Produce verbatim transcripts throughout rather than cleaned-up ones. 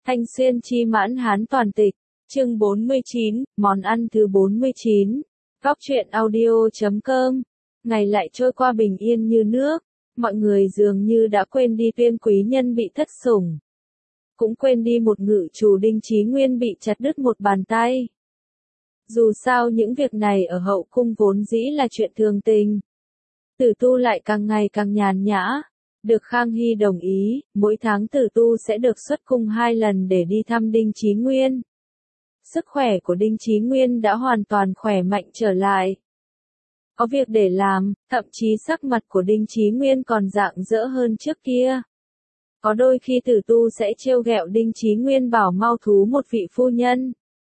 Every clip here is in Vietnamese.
Thanh Xuyên chi mãn hán toàn tịch, chương bốn mươi chín, món ăn thứ bốn mươi chín. Góc truyện audio chấm com. Ngày lại trôi qua bình yên như nước, mọi người dường như đã quên đi Tuyên quý nhân bị thất sủng. Cũng quên đi một ngự chủ Đinh Chí Nguyên bị chặt đứt một bàn tay. Dù sao những việc này ở hậu cung vốn dĩ là chuyện thường tình. Tử Tu lại càng ngày càng nhàn nhã. Được Khang Hy đồng ý, mỗi tháng Tử Tu sẽ được xuất cung hai lần để đi thăm Đinh Chí Nguyên. Sức khỏe của Đinh Chí Nguyên đã hoàn toàn khỏe mạnh trở lại. Có việc để làm, thậm chí sắc mặt của Đinh Chí Nguyên còn rạng rỡ hơn trước kia. Có đôi khi Tử Tu sẽ trêu ghẹo Đinh Chí Nguyên bảo mau thú một vị phu nhân.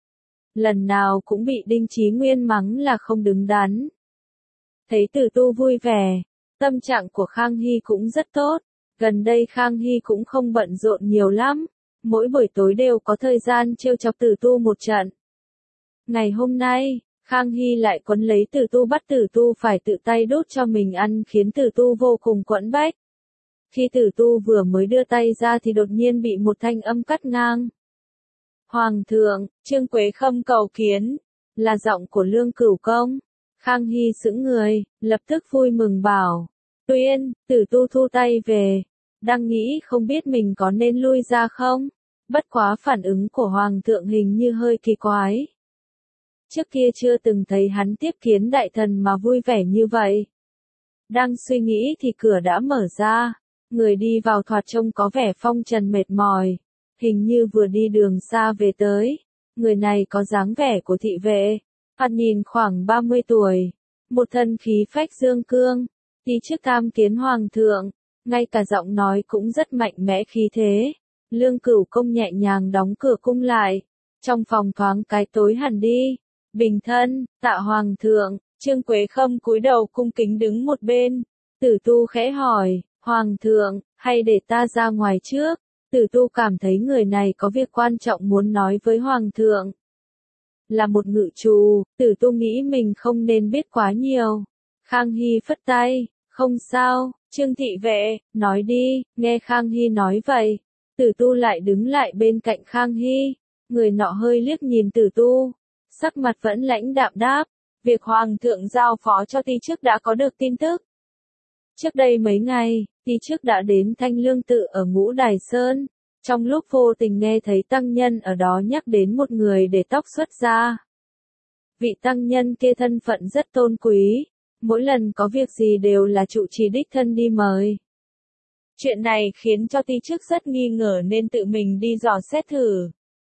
Lần nào cũng bị Đinh Chí Nguyên mắng là không đứng đắn. Thấy Tử Tu vui vẻ, tâm trạng của Khang Hy cũng rất tốt. Gần đây Khang Hy cũng không bận rộn nhiều lắm. Mỗi buổi tối đều có thời gian trêu chọc Tử Tu một trận. Ngày hôm nay, Khang Hy lại quấn lấy Tử Tu bắt Tử Tu phải tự tay đút cho mình ăn khiến Tử Tu vô cùng quẫn bách. Khi Tử Tu vừa mới đưa tay ra thì đột nhiên bị một thanh âm cắt ngang. Hoàng thượng, Trương Quế Khâm cầu kiến, là giọng của Lương Cửu Công. Khang Hy sững người, lập tức vui mừng bảo. Tuyên, Tử Tu thu tay về. Đang nghĩ không biết mình có nên lui ra không? Bất quá phản ứng của Hoàng thượng hình như hơi kỳ quái. Trước kia chưa từng thấy hắn tiếp kiến đại thần mà vui vẻ như vậy. Đang suy nghĩ thì cửa đã mở ra. Người đi vào thoạt trông có vẻ phong trần mệt mỏi. Hình như vừa đi đường xa về tới. Người này có dáng vẻ của thị vệ. Thoạt nhìn khoảng ba mươi tuổi. Một thân khí phách dương cương. Đi trước tham kiến Hoàng thượng. Ngay cả giọng nói cũng rất mạnh mẽ khí thế. Lương Cửu Công nhẹ nhàng đóng cửa cung lại. Trong phòng thoáng cái tối hẳn đi. Bình thân, tạ Hoàng thượng. Trương Quế Khâm cúi đầu cung kính đứng một bên. Tử Tu khẽ hỏi, Hoàng thượng, hay để ta ra ngoài trước? Tử Tu cảm thấy người này có việc quan trọng muốn nói với Hoàng thượng. Là một ngự trù, Tử Tu nghĩ mình không nên biết quá nhiều. Khang Hy phất tay, không sao, Trương thị vệ, nói đi. Nghe Khang Hy nói vậy, Tử Tu lại đứng lại bên cạnh Khang Hy. Người nọ hơi liếc nhìn Tử Tu, sắc mặt vẫn lãnh đạm đáp, việc Hoàng thượng giao phó cho ti chức đã có được tin tức. Trước đây mấy ngày, ti chức đã đến Thanh Lương Tự ở Ngũ Đài Sơn. Trong lúc vô tình nghe thấy tăng nhân ở đó nhắc đến một người để tóc xuất ra. Vị tăng nhân kia thân phận rất tôn quý. Mỗi lần có việc gì đều là trụ trì đích thân đi mời. Chuyện này khiến cho ti chức rất nghi ngờ nên tự mình đi dò xét thử.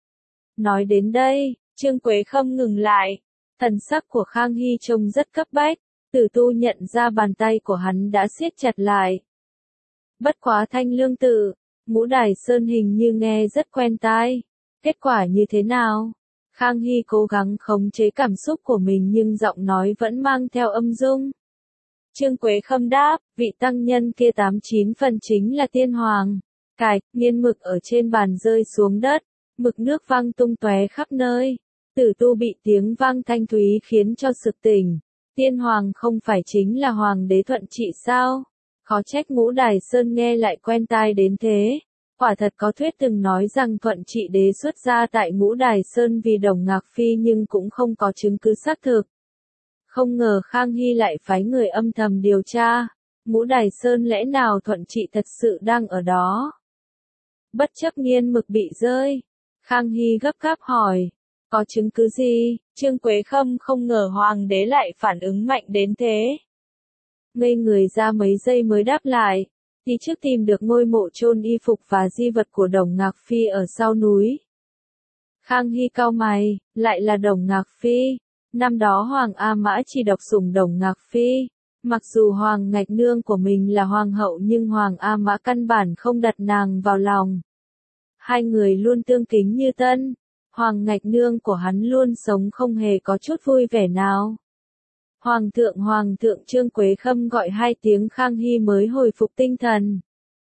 Nói đến đây, Trương Quế Khâm ngừng lại. Thần sắc của Khang Hy trông rất cấp bách. Tử Tu nhận ra bàn tay của hắn đã siết chặt lại. Bất quá Thanh Lương Tự, Ngũ Đài Sơn hình như nghe rất quen tai. Kết quả như thế nào? Khang Hy cố gắng khống chế cảm xúc của mình nhưng giọng nói vẫn mang theo âm dung. Trương Quế Khâm đáp, vị tăng nhân kia tám chín phần chính là tiên hoàng. Cạch, nghiên mực ở trên bàn rơi xuống đất, mực nước văng tung tóe khắp nơi. Tử Tu bị tiếng vang thanh thúy khiến cho sực tỉnh. Tiên hoàng không phải chính là hoàng đế Thuận Trị sao? Khó trách Ngũ Đài Sơn nghe lại quen tai đến thế. Quả thật có thuyết từng nói rằng Thuận Trị đế xuất gia tại Ngũ Đài Sơn vì Đồng Ngạc Phi nhưng cũng không có chứng cứ xác thực. Không ngờ Khang Hy lại phái người âm thầm điều tra. Ngũ Đài Sơn lẽ nào Thuận Trị thật sự đang ở đó? Bất chấp nghiên mực bị rơi, Khang Hy gấp gáp hỏi. Có chứng cứ gì? Trương Quế Khâm không ngờ hoàng đế lại phản ứng mạnh đến thế. Ngây người ra mấy giây mới đáp lại. Ti chức tìm được ngôi mộ chôn y phục và di vật của Đồng Ngạc Phi ở sau núi. Khang Hy cau mày, lại là Đồng Ngạc Phi. Năm đó Hoàng A Mã chỉ độc sủng Đồng Ngạc Phi. Mặc dù Hoàng Ngạch Nương của mình là hoàng hậu nhưng Hoàng A Mã căn bản không đặt nàng vào lòng. Hai người luôn tương kính như tân. Hoàng Ngạch Nương của hắn luôn sống không hề có chút vui vẻ nào. Hoàng thượng Hoàng thượng Trương Quế Khâm gọi hai tiếng Khang Hy mới hồi phục tinh thần.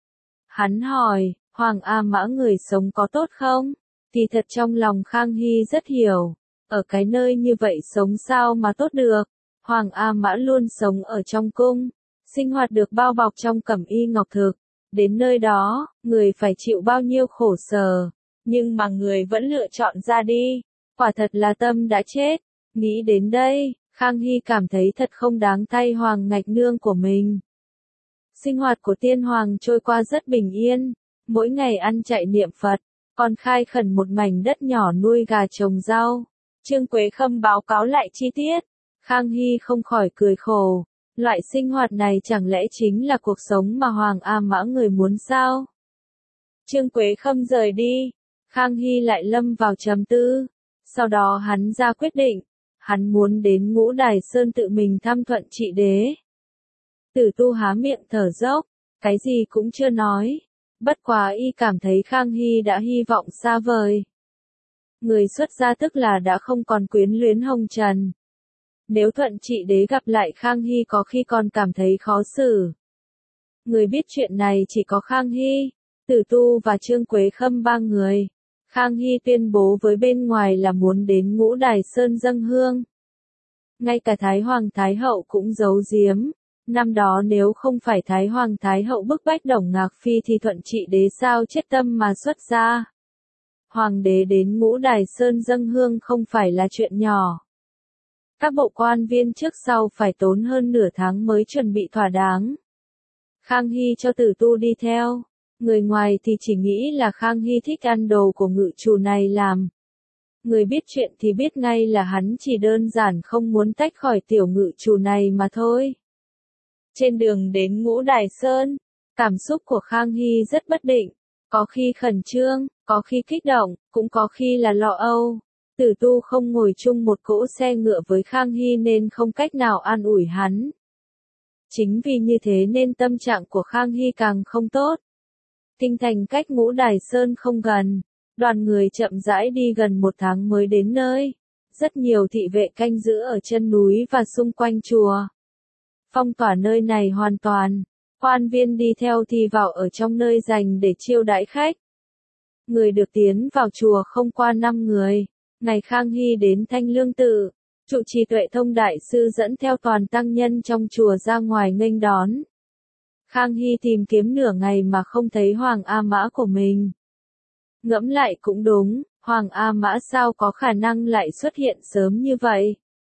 Hắn hỏi, Hoàng A Mã người sống có tốt không? Thì thật trong lòng Khang Hy rất hiểu. Ở cái nơi như vậy sống sao mà tốt được? Hoàng A Mã luôn sống ở trong cung. Sinh hoạt được bao bọc trong cẩm y ngọc thực. Đến nơi đó, người phải chịu bao nhiêu khổ sở. nhưng mà người vẫn lựa chọn ra đi. Quả thật là tâm đã chết. Nghĩ đến đây, Khang Hy cảm thấy thật không đáng thay Hoàng Ngạch Nương của mình. Sinh hoạt của tiên hoàng trôi qua rất bình yên, mỗi ngày ăn chạy niệm Phật, còn khai khẩn một mảnh đất nhỏ nuôi gà trồng rau. Trương Quế Khâm báo cáo lại chi tiết, Khang Hy không khỏi cười khổ, loại sinh hoạt này chẳng lẽ chính là cuộc sống mà Hoàng A Mã người muốn sao? Trương Quế Khâm rời đi, Khang Hy lại lâm vào trầm tư, sau đó hắn ra quyết định, hắn muốn đến Ngũ Đài Sơn tự mình thăm Thuận Trị Đế. Tử Tu há miệng thở dốc, cái gì cũng chưa nói, bất quá y cảm thấy Khang Hy đã hy vọng xa vời. Người xuất gia tức là đã không còn quyến luyến hồng trần. Nếu Thuận Trị Đế gặp lại Khang Hy có khi còn cảm thấy khó xử. Người biết chuyện này chỉ có Khang Hy, Tử Tu và Trương Quế Khâm ba người. Khang Hy tuyên bố với bên ngoài là muốn đến Ngũ Đài Sơn dâng hương. Ngay cả Thái Hoàng Thái Hậu cũng giấu giếm. Năm đó nếu không phải Thái Hoàng Thái Hậu bức bách Đổng Ngạc Phi thì Thuận Trị Đế sao chết tâm mà xuất gia. Hoàng đế đến Ngũ Đài Sơn dâng hương không phải là chuyện nhỏ. Các bộ quan viên trước sau phải tốn hơn nửa tháng mới chuẩn bị thỏa đáng. Khang Hy cho Tử Tu đi theo. Người ngoài thì chỉ nghĩ là Khang Hy thích ăn đồ của ngự chủ này làm. Người biết chuyện thì biết ngay là hắn chỉ đơn giản không muốn tách khỏi tiểu ngự chủ này mà thôi. Trên đường đến Ngũ Đài Sơn, cảm xúc của Khang Hy rất bất định, có khi khẩn trương, có khi kích động, cũng có khi là lo âu. Tử Tu không ngồi chung một cỗ xe ngựa với Khang Hy nên không cách nào an ủi hắn. Chính vì như thế nên tâm trạng của Khang Hy càng không tốt. Kinh thành cách Ngũ Đài Sơn không gần, đoàn người chậm rãi đi gần một tháng mới đến nơi. Rất nhiều thị vệ canh giữ ở chân núi và xung quanh chùa. Phong tỏa nơi này hoàn toàn, quan viên đi theo thì vào ở trong nơi dành để chiêu đãi khách. Người được tiến vào chùa không qua năm người. Ngày Khang Hy đến Thanh Lương Tự, trụ trì Tuệ Thông Đại Sư dẫn theo toàn tăng nhân trong chùa ra ngoài nghênh đón. Khang Hy tìm kiếm nửa ngày mà không thấy Hoàng A Mã của mình. Ngẫm lại cũng đúng, Hoàng A Mã sao có khả năng lại xuất hiện sớm như vậy.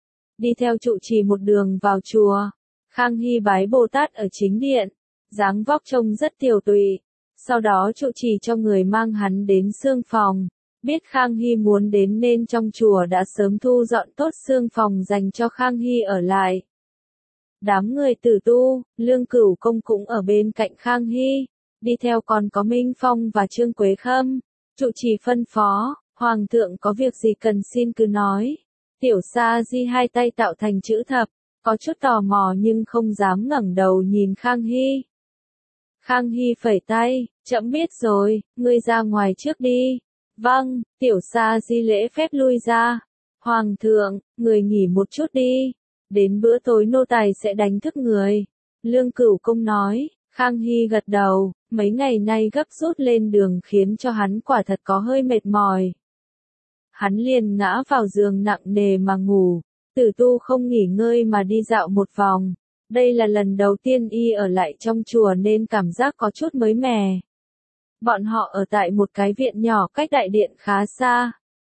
Đi theo trụ trì một đường vào chùa, Khang Hy bái Bồ Tát ở chính điện, dáng vóc trông rất tiều tụy. Sau đó trụ trì cho người mang hắn đến xương phòng. Biết Khang Hy muốn đến nên trong chùa đã sớm thu dọn tốt xương phòng dành cho Khang Hy ở lại. Đám người Tử Tu, Lương Cửu Công cũng ở bên cạnh Khang Hy, đi theo còn có Minh Phong và Trương Quế Khâm. Trụ trì phân phó, Hoàng thượng có việc gì cần xin cứ nói. Tiểu Sa Di hai tay tạo thành chữ thập, có chút tò mò nhưng không dám ngẩng đầu nhìn Khang Hy. Khang Hy phẩy tay, trẫm biết rồi, ngươi ra ngoài trước đi. Vâng, Tiểu Sa Di lễ phép lui ra. Hoàng thượng, người nghỉ một chút đi. Đến bữa tối nô tài sẽ đánh thức người. Lương Cửu Công nói. Khang Hy gật đầu, mấy ngày nay gấp rút lên đường khiến cho hắn quả thật có hơi mệt mỏi. Hắn liền ngã vào giường nặng nề mà ngủ. Tử Tu không nghỉ ngơi mà đi dạo một vòng. Đây là lần đầu tiên y ở lại trong chùa nên cảm giác có chút mới mẻ. Bọn họ ở tại một cái viện nhỏ cách đại điện khá xa.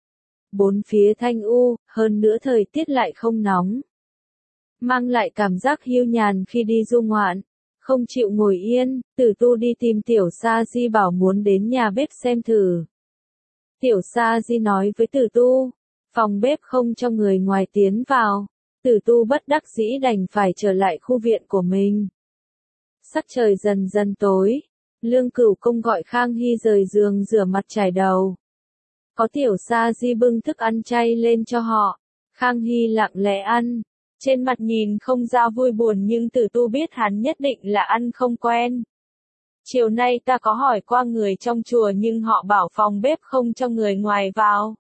Bốn phía thanh u, hơn nữa thời tiết lại không nóng. Mang lại cảm giác hiu nhàn khi đi du ngoạn. Không chịu ngồi yên, Tử Tu đi tìm Tiểu Sa Di bảo muốn đến nhà bếp xem thử. Tiểu Sa Di nói với Tử Tu, phòng bếp không cho người ngoài tiến vào. Tử Tu bất đắc dĩ đành phải trở lại khu viện của mình. Sắc trời dần dần tối. Lương Cửu Công gọi Khang Hy rời giường rửa mặt chải đầu. Có Tiểu Sa Di bưng thức ăn chay lên cho họ. Khang Hy lặng lẽ ăn. Trên mặt nhìn không ra vui buồn nhưng Tử Tu biết hắn nhất định là ăn không quen. Chiều nay ta có hỏi qua người trong chùa nhưng họ bảo phòng bếp không cho người ngoài vào.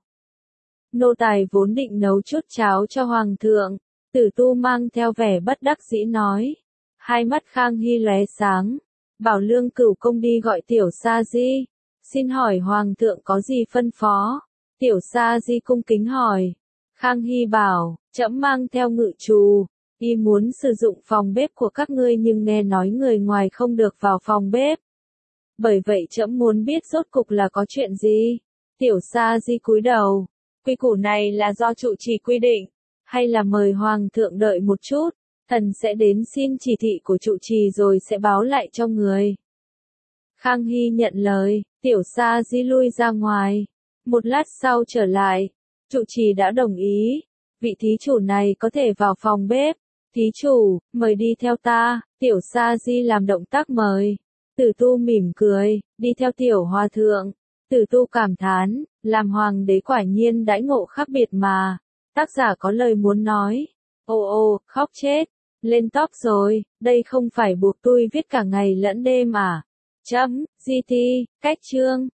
Nô tài vốn định nấu chút cháo cho Hoàng thượng. Tử Tu mang theo vẻ bất đắc dĩ nói. Hai mắt Khang Hy lóe sáng. Bảo Lương Cửu Công đi gọi Tiểu Sa Di. Xin hỏi Hoàng thượng có gì phân phó? Tiểu Sa Di cung kính hỏi. Khang Hy bảo, trẫm mang theo ngự trù. Y muốn sử dụng phòng bếp của các ngươi nhưng nghe nói người ngoài không được vào phòng bếp. Bởi vậy trẫm muốn biết rốt cục là có chuyện gì. Tiểu Sa Di cúi đầu. Quy củ này là do trụ trì quy định, hay là mời hoàng thượng đợi một chút, thần sẽ đến xin chỉ thị của trụ trì rồi sẽ báo lại cho người. Khang Hy nhận lời, Tiểu Sa Di lui ra ngoài. Một lát sau trở lại, trụ trì đã đồng ý, vị thí chủ này có thể vào phòng bếp. Thí chủ, mời đi theo ta. Tiểu Sa Di làm động tác mời. Tử Tu mỉm cười, đi theo tiểu hòa thượng. Tử Tu cảm thán, làm hoàng đế quả nhiên đãi ngộ khác biệt mà. Tác giả có lời muốn nói. Ồ ồ, khóc chết. Lên top rồi, đây không phải buộc tôi viết cả ngày lẫn đêm à? Chấm, giê tê, cách chương.